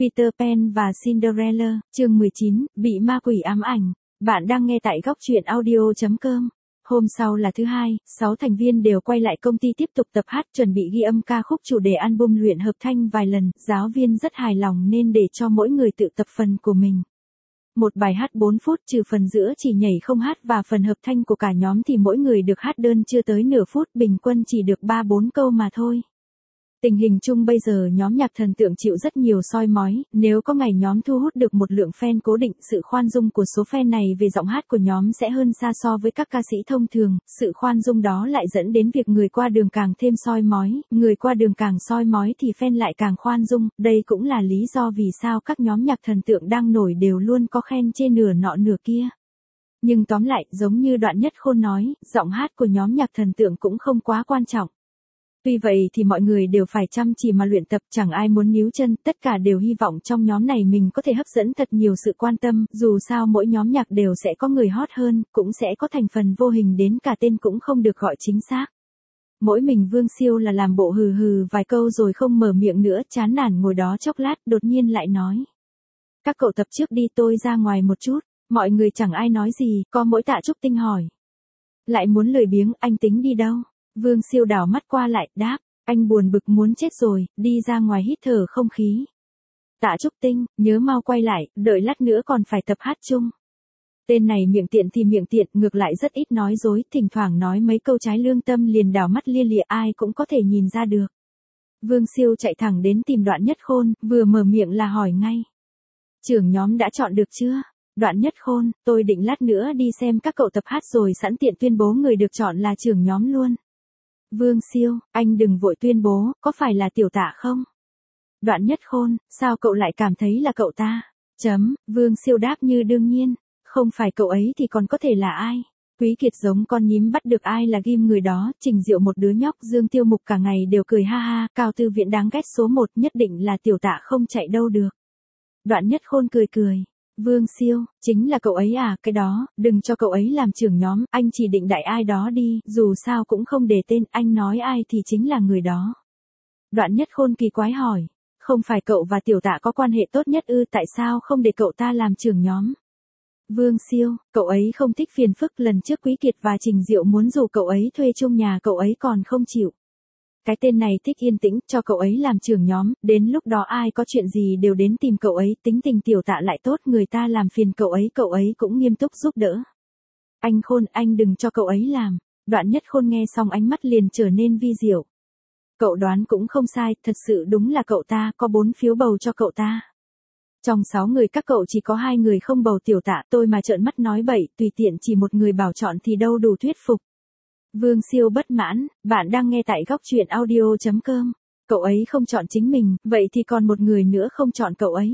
Peter Pan và Cinderella, chương 19, bị ma quỷ ám ảnh. Bạn đang nghe tại góc truyện audio.com. Hôm sau là thứ hai, 6 thành viên đều quay lại công ty tiếp tục tập hát, chuẩn bị ghi âm ca khúc chủ đề album luyện hợp thanh vài lần. Giáo viên rất hài lòng nên để cho mỗi người tự tập phần của mình. Một bài hát 4 phút trừ phần giữa chỉ nhảy không hát và phần hợp thanh của cả nhóm thì mỗi người được hát đơn chưa tới nửa phút, bình quân chỉ được 3-4 câu mà thôi. Tình hình chung bây giờ nhóm nhạc thần tượng chịu rất nhiều soi mói, nếu có ngày nhóm thu hút được một lượng fan cố định, sự khoan dung của số fan này về giọng hát của nhóm sẽ hơn xa so với các ca sĩ thông thường, sự khoan dung đó lại dẫn đến việc người qua đường càng thêm soi mói, người qua đường càng soi mói thì fan lại càng khoan dung, đây cũng là lý do vì sao các nhóm nhạc thần tượng đang nổi đều luôn có khen chê nửa nọ nửa kia. Nhưng tóm lại, giống như Đoạn Nhất Khôn nói, giọng hát của nhóm nhạc thần tượng cũng không quá quan trọng. Tuy vậy thì mọi người đều phải chăm chỉ mà luyện tập, chẳng ai muốn níu chân, tất cả đều hy vọng trong nhóm này mình có thể hấp dẫn thật nhiều sự quan tâm, dù sao mỗi nhóm nhạc đều sẽ có người hot hơn, cũng sẽ có thành phần vô hình đến cả tên cũng không được gọi chính xác. Mỗi mình Vương Siêu là làm bộ hừ hừ vài câu rồi không mở miệng nữa, chán nản ngồi đó chốc lát, đột nhiên lại nói. Các cậu tập trước đi, tôi ra ngoài một chút. Mọi người chẳng ai nói gì, có mỗi Tạ Trúc Tinh hỏi. Lại muốn lười biếng, anh tính đi đâu? Vương Siêu đảo mắt qua lại, đáp, anh buồn bực muốn chết rồi, đi ra ngoài hít thở không khí. Tạ Trúc Tinh, nhớ mau quay lại, đợi lát nữa còn phải tập hát chung. Tên này miệng tiện thì miệng tiện, ngược lại rất ít nói dối, thỉnh thoảng nói mấy câu trái lương tâm liền đảo mắt lia lịa, ai cũng có thể nhìn ra được. Vương Siêu chạy thẳng đến tìm Đoạn Nhất Khôn, vừa mở miệng là hỏi ngay. Trưởng nhóm đã chọn được chưa? Đoạn Nhất Khôn, tôi định lát nữa đi xem các cậu tập hát rồi sẵn tiện tuyên bố người được chọn là trưởng nhóm luôn. Vương Siêu, anh đừng vội tuyên bố, có phải là Tiểu Tạ không? Đoạn Nhất Khôn, sao cậu lại cảm thấy là cậu ta? Vương Siêu đáp như đương nhiên, không phải cậu ấy thì còn có thể là ai? Quý Kiệt giống con nhím bắt được ai là ghim người đó, Trình Diệu một đứa nhóc, Dương Tiêu Mục cả ngày đều cười ha ha, Cao Tư Viễn đáng ghét số 1 nhất định là Tiểu Tạ không chạy đâu được. Đoạn Nhất Khôn cười cười. Vương Siêu, chính là cậu ấy à, cái đó, đừng cho cậu ấy làm trưởng nhóm, anh chỉ định đại ai đó đi, dù sao cũng không để tên, anh nói ai thì chính là người đó. Đoạn Nhất Khôn kỳ quái hỏi, không phải cậu và Tiểu Tạ có quan hệ tốt nhất ư, tại sao không để cậu ta làm trưởng nhóm? Vương Siêu, cậu ấy không thích phiền phức, lần trước Quý Kiệt và Trình Diệu muốn rủ cậu ấy thuê chung nhà cậu ấy còn không chịu. Cái tên này thích yên tĩnh, cho cậu ấy làm trưởng nhóm, đến lúc đó ai có chuyện gì đều đến tìm cậu ấy, tính tình Tiểu Tạ lại tốt, người ta làm phiền cậu ấy cũng nghiêm túc giúp đỡ. Anh Khôn, anh đừng cho cậu ấy làm. Đoạn Nhất Khôn nghe xong ánh mắt liền trở nên vi diệu. Cậu đoán cũng không sai, thật sự đúng là cậu ta, có 4 phiếu bầu cho cậu ta. Trong 6 người các cậu chỉ có 2 người không bầu Tiểu Tạ, tôi mà trợn mắt nói bậy, tùy tiện chỉ một người bảo chọn thì đâu đủ thuyết phục. Vương Siêu bất mãn, bạn đang nghe tại góc truyện audio.com. Cậu ấy không chọn chính mình, vậy thì còn một người nữa không chọn cậu ấy.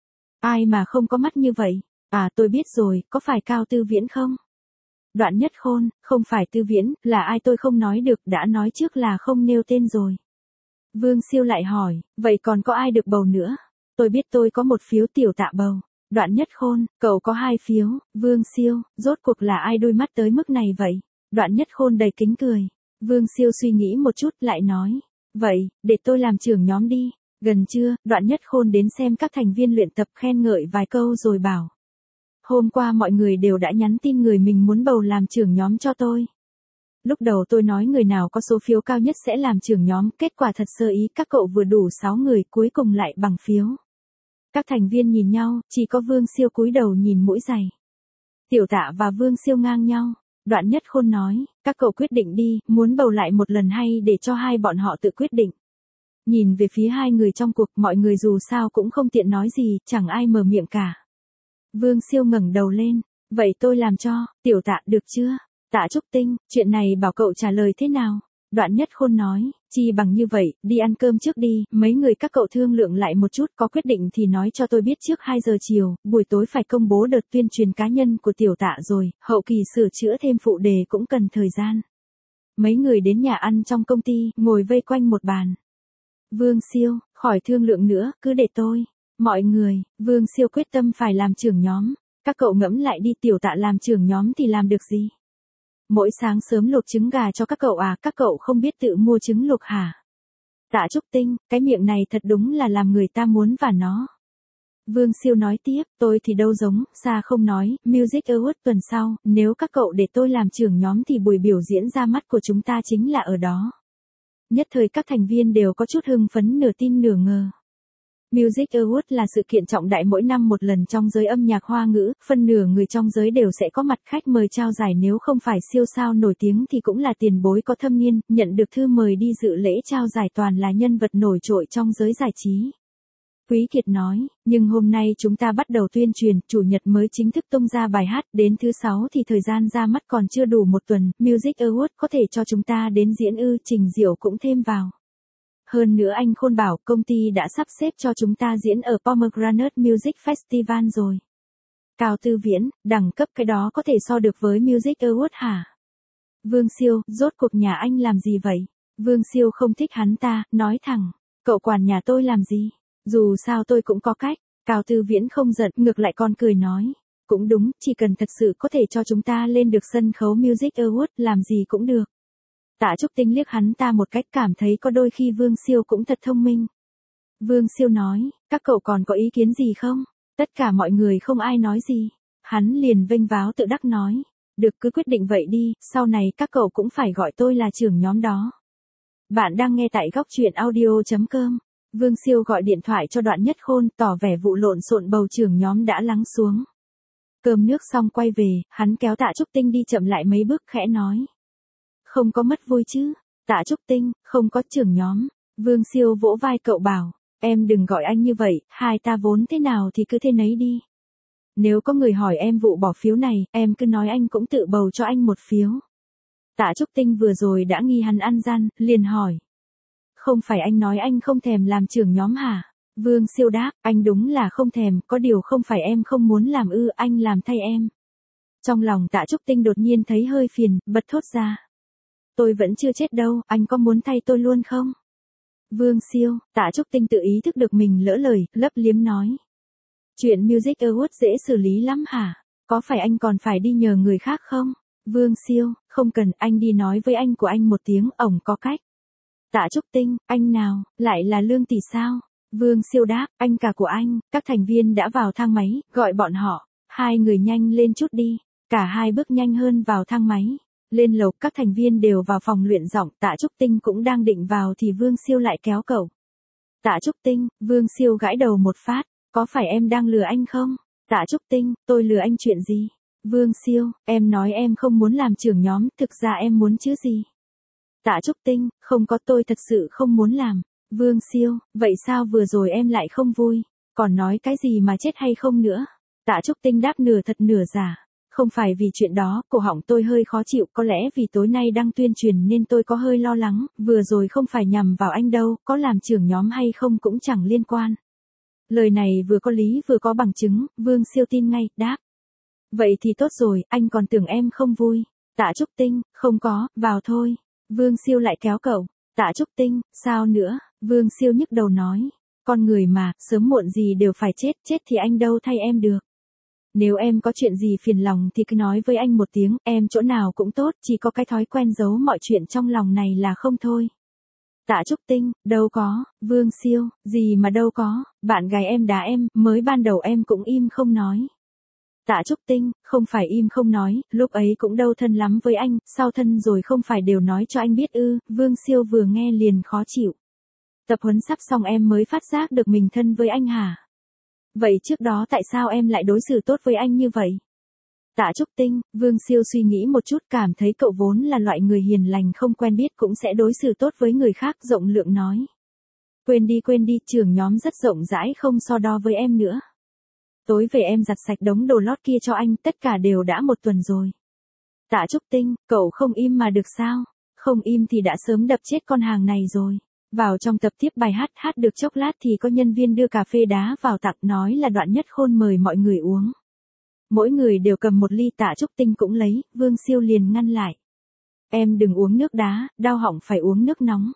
Ai mà không có mắt như vậy? À tôi biết rồi, có phải Cao Tư Viễn không? Đoạn Nhất Khôn, không phải Tư Viễn, là ai tôi không nói được, đã nói trước là không nêu tên rồi. Vương Siêu lại hỏi, vậy còn có ai được bầu nữa? Tôi biết tôi có 1 phiếu, Tiểu Tạ bầu. Đoạn Nhất Khôn, cậu có 2 phiếu, Vương Siêu, rốt cuộc là ai đôi mắt tới mức này vậy? Đoạn Nhất Khôn đầy kính cười. Vương Siêu suy nghĩ một chút lại nói. Vậy, để tôi làm trưởng nhóm đi. Gần trưa, Đoạn Nhất Khôn đến xem các thành viên luyện tập, khen ngợi vài câu rồi bảo. Hôm qua mọi người đều đã nhắn tin người mình muốn bầu làm trưởng nhóm cho tôi. Lúc đầu tôi nói người nào có số phiếu cao nhất sẽ làm trưởng nhóm, kết quả thật sơ ý, các cậu vừa đủ 6 người, cuối cùng lại bằng phiếu. Các thành viên nhìn nhau, chỉ có Vương Siêu cúi đầu nhìn mũi giày. Tiểu Tạ và Vương Siêu ngang nhau. Đoạn Nhất Khôn nói, các cậu quyết định đi, muốn bầu lại một lần hay để cho hai bọn họ tự quyết định. Nhìn về phía 2 người trong cuộc, mọi người dù sao cũng không tiện nói gì, chẳng ai mở miệng cả. Vương Siêu ngẩng đầu lên, vậy tôi làm cho, Tiểu Tạ được chưa? Tạ Trúc Tinh, chuyện này bảo cậu trả lời thế nào? Đoạn Nhất Khôn nói, chi bằng như vậy, đi ăn cơm trước đi, mấy người các cậu thương lượng lại một chút, có quyết định thì nói cho tôi biết trước 2 giờ chiều, buổi tối phải công bố đợt tuyên truyền cá nhân của Tiểu Tạ rồi, hậu kỳ sửa chữa thêm phụ đề cũng cần thời gian. Mấy người đến nhà ăn trong công ty, ngồi vây quanh một bàn. Vương Siêu, khỏi thương lượng nữa, cứ để tôi. Mọi người, Vương Siêu quyết tâm phải làm trưởng nhóm, các cậu ngẫm lại đi, Tiểu Tạ làm trưởng nhóm thì làm được gì? Mỗi sáng sớm luộc trứng gà cho các cậu à, các cậu không biết tự mua trứng luộc hả? Tạ Trúc Tinh, cái miệng này thật đúng là làm người ta muốn và nó. Vương Siêu nói tiếp, tôi thì đâu giống, xa không nói, Music Award tuần sau, nếu các cậu để tôi làm trưởng nhóm thì buổi biểu diễn ra mắt của chúng ta chính là ở đó. Nhất thời các thành viên đều có chút hưng phấn nửa tin nửa ngờ. Music Award là sự kiện trọng đại mỗi năm một lần trong giới âm nhạc Hoa ngữ, phân nửa người trong giới đều sẽ có mặt khách mời trao giải, nếu không phải siêu sao nổi tiếng thì cũng là tiền bối có thâm niên, nhận được thư mời đi dự lễ trao giải toàn là nhân vật nổi trội trong giới giải trí. Quý Kiệt nói, nhưng hôm nay chúng ta bắt đầu tuyên truyền, chủ nhật mới chính thức tung ra bài hát, đến thứ 6 thì thời gian ra mắt còn chưa đủ một tuần, Music Award có thể cho chúng ta đến diễn ư, Trình Diệu cũng thêm vào. Hơn nữa anh Khôn bảo công ty đã sắp xếp cho chúng ta diễn ở Pomegranate Music Festival rồi. Cao Tư Viễn, đẳng cấp cái đó có thể so được với Music Award hả? Vương Siêu, rốt cuộc nhà anh làm gì vậy? Vương Siêu không thích hắn ta, nói thẳng, cậu quản nhà tôi làm gì? Dù sao tôi cũng có cách. Cao Tư Viễn không giận, ngược lại còn cười nói. Cũng đúng, chỉ cần thật sự có thể cho chúng ta lên được sân khấu Music Award, làm gì cũng được. Tạ Trúc Tinh liếc hắn ta một cách, cảm thấy có đôi khi Vương Siêu cũng thật thông minh. Vương Siêu nói, các cậu còn có ý kiến gì không? Tất cả mọi người không ai nói gì. Hắn liền vênh váo tự đắc nói. Được, cứ quyết định vậy đi, sau này các cậu cũng phải gọi tôi là trưởng nhóm đó. Bạn đang nghe tại góc truyện audio.com. Vương Siêu gọi điện thoại cho Đoạn Nhất Khôn, tỏ vẻ vụ lộn xộn bầu trưởng nhóm đã lắng xuống. Cơm nước xong quay về, hắn kéo Tạ Trúc Tinh đi chậm lại mấy bước, khẽ nói. Không có mất vui chứ? Tạ Trúc Tinh, không có trưởng nhóm. Vương Siêu vỗ vai cậu bảo, em đừng gọi anh như vậy, hai ta vốn thế nào thì cứ thế nấy đi. Nếu có người hỏi em vụ bỏ phiếu này, em cứ nói anh cũng tự bầu cho anh một phiếu. Tạ Trúc Tinh vừa rồi đã nghi hắn ăn gian, liền hỏi. Không phải anh nói anh không thèm làm trưởng nhóm hả? Vương Siêu đáp, anh đúng là không thèm, có điều không phải em không muốn làm ư, anh làm thay em. Trong lòng Tạ Trúc Tinh đột nhiên thấy hơi phiền, bật thốt ra. Tôi vẫn chưa chết đâu, anh có muốn thay tôi luôn không? Vương Siêu, Tạ Trúc Tinh tự ý thức được mình lỡ lời, lấp liếm nói. Chuyện Music Award dễ xử lý lắm hả? Có phải anh còn phải đi nhờ người khác không? Vương Siêu, không cần, anh đi nói với anh của anh một tiếng, ổng có cách. Tạ Trúc Tinh, anh nào, lại là Lương Tỷ sao? Vương Siêu đáp, anh cả của anh, các thành viên đã vào thang máy, gọi bọn họ, hai người nhanh lên chút đi. Cả hai bước nhanh hơn vào thang máy. Lên lầu, các thành viên đều vào phòng luyện giọng, Tạ Trúc Tinh cũng đang định vào thì Vương Siêu lại kéo cậu. Tạ Trúc Tinh, Vương Siêu gãi đầu một phát, có phải em đang lừa anh không? Tạ Trúc Tinh, tôi lừa anh chuyện gì? Vương Siêu, em nói em không muốn làm trưởng nhóm, thực ra em muốn chứ gì? Tạ Trúc Tinh, không có, tôi thật sự không muốn làm. Vương Siêu, vậy sao vừa rồi em lại không vui? Còn nói cái gì mà chết hay không nữa? Tạ Trúc Tinh đáp nửa thật nửa giả. Không phải vì chuyện đó, cổ họng tôi hơi khó chịu, có lẽ vì tối nay đang tuyên truyền nên tôi có hơi lo lắng, vừa rồi không phải nhằm vào anh đâu, có làm trưởng nhóm hay không cũng chẳng liên quan. Lời này vừa có lý vừa có bằng chứng, Vương Siêu tin ngay, đáp. Vậy thì tốt rồi, anh còn tưởng em không vui. Tạ Trúc Tinh, không có, vào thôi. Vương Siêu lại kéo cậu. Tạ Trúc Tinh, sao nữa? Vương Siêu nhức đầu nói. Con người mà, sớm muộn gì đều phải chết, chết thì anh đâu thay em được. Nếu em có chuyện gì phiền lòng thì cứ nói với anh một tiếng, em chỗ nào cũng tốt, chỉ có cái thói quen giấu mọi chuyện trong lòng này là không thôi. Tạ Trúc Tinh, đâu có, Vương Siêu, gì mà đâu có, bạn gái em đá em, mới ban đầu em cũng im không nói. Tạ Trúc Tinh, không phải im không nói, lúc ấy cũng đâu thân lắm với anh, sau thân rồi không phải đều nói cho anh biết ư, Vương Siêu vừa nghe liền khó chịu. Tập huấn sắp xong em mới phát giác được mình thân với anh hả? Vậy trước đó tại sao em lại đối xử tốt với anh như vậy? Tạ Trúc Tinh, Vương Siêu suy nghĩ một chút, cảm thấy cậu vốn là loại người hiền lành không quen biết cũng sẽ đối xử tốt với người khác, rộng lượng nói. Quên đi, trưởng nhóm rất rộng rãi không so đo với em nữa. Tối về em giặt sạch đống đồ lót kia cho anh, tất cả đều đã một tuần rồi. Tạ Trúc Tinh, cậu không im mà được sao? Không im thì đã sớm đập chết con hàng này rồi. Vào trong tập tiếp bài hát được chốc lát thì có nhân viên đưa cà phê đá vào tặng, nói là Đoạn Nhất Khôn mời mọi người uống. Mỗi người đều cầm một ly, Tạ Trúc Tinh cũng lấy, Vương Siêu liền ngăn lại. Em đừng uống nước đá, đau họng phải uống nước nóng.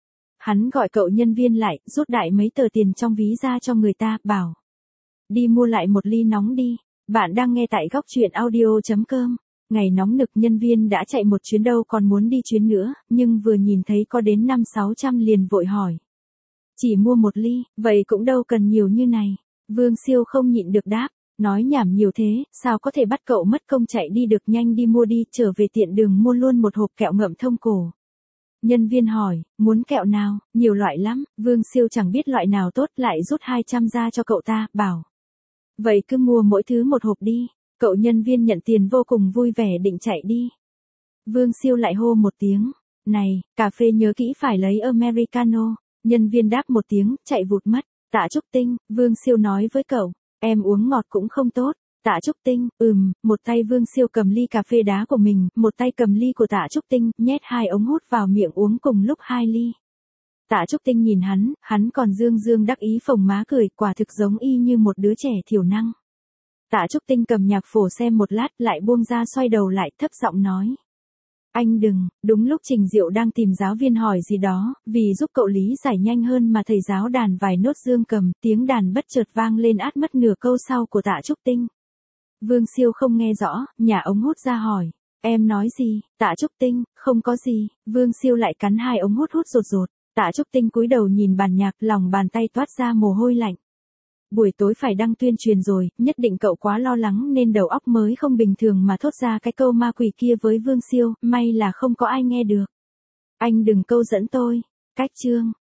Hắn gọi cậu nhân viên lại, rút đại mấy tờ tiền trong ví ra cho người ta, bảo. Đi mua lại một ly nóng đi. Bạn đang nghe tại góc truyện audio.com. Ngày nóng nực, nhân viên đã chạy một chuyến đâu còn muốn đi chuyến nữa, nhưng vừa nhìn thấy có đến 500-600 liền vội hỏi. Chỉ mua một ly, vậy cũng đâu cần nhiều như này. Vương Siêu không nhịn được đáp, nói nhảm nhiều thế, sao có thể bắt cậu mất công chạy đi được, nhanh đi mua đi, trở về tiện đường mua luôn một hộp kẹo ngậm thông cổ. Nhân viên hỏi, muốn kẹo nào, nhiều loại lắm, Vương Siêu chẳng biết loại nào tốt, lại rút 200 ra cho cậu ta, bảo. Vậy cứ mua mỗi thứ một hộp đi, cậu nhân viên nhận tiền vô cùng vui vẻ định chạy đi. Vương Siêu lại hô một tiếng, này, cà phê nhớ kỹ phải lấy Americano, nhân viên đáp một tiếng, chạy vụt mất. Tạ Trúc Tinh, Vương Siêu nói với cậu, em uống ngọt cũng không tốt. Tạ Trúc Tinh, một tay Vương Siêu cầm ly cà phê đá của mình, một tay cầm ly của Tạ Trúc Tinh, nhét 2 ống hút vào miệng uống cùng lúc 2 ly. Tạ Trúc Tinh nhìn hắn còn dương dương đắc ý phồng má cười, quả thực giống y như một đứa trẻ thiểu năng. Tạ Trúc Tinh cầm nhạc phổ xem một lát, lại buông ra xoay đầu lại, thấp giọng nói. Anh đừng, đúng lúc Trình Diệu đang tìm giáo viên hỏi gì đó, vì giúp cậu lý giải nhanh hơn mà thầy giáo đàn vài nốt dương cầm, tiếng đàn bất chợt vang lên át mất nửa câu sau của Tạ Trúc Tinh. Vương Siêu không nghe rõ, nhả ống hút ra hỏi, em nói gì, Tạ Trúc Tinh, không có gì, Vương Siêu lại cắn 2 ống hút rột rột, Tạ Trúc Tinh cúi đầu nhìn bàn nhạc, lòng bàn tay toát ra mồ hôi lạnh. Buổi tối phải đăng tuyên truyền rồi, nhất định cậu quá lo lắng nên đầu óc mới không bình thường mà thốt ra cái câu ma quỷ kia với Vương Siêu, may là không có ai nghe được. Anh đừng câu dẫn tôi. Cách chương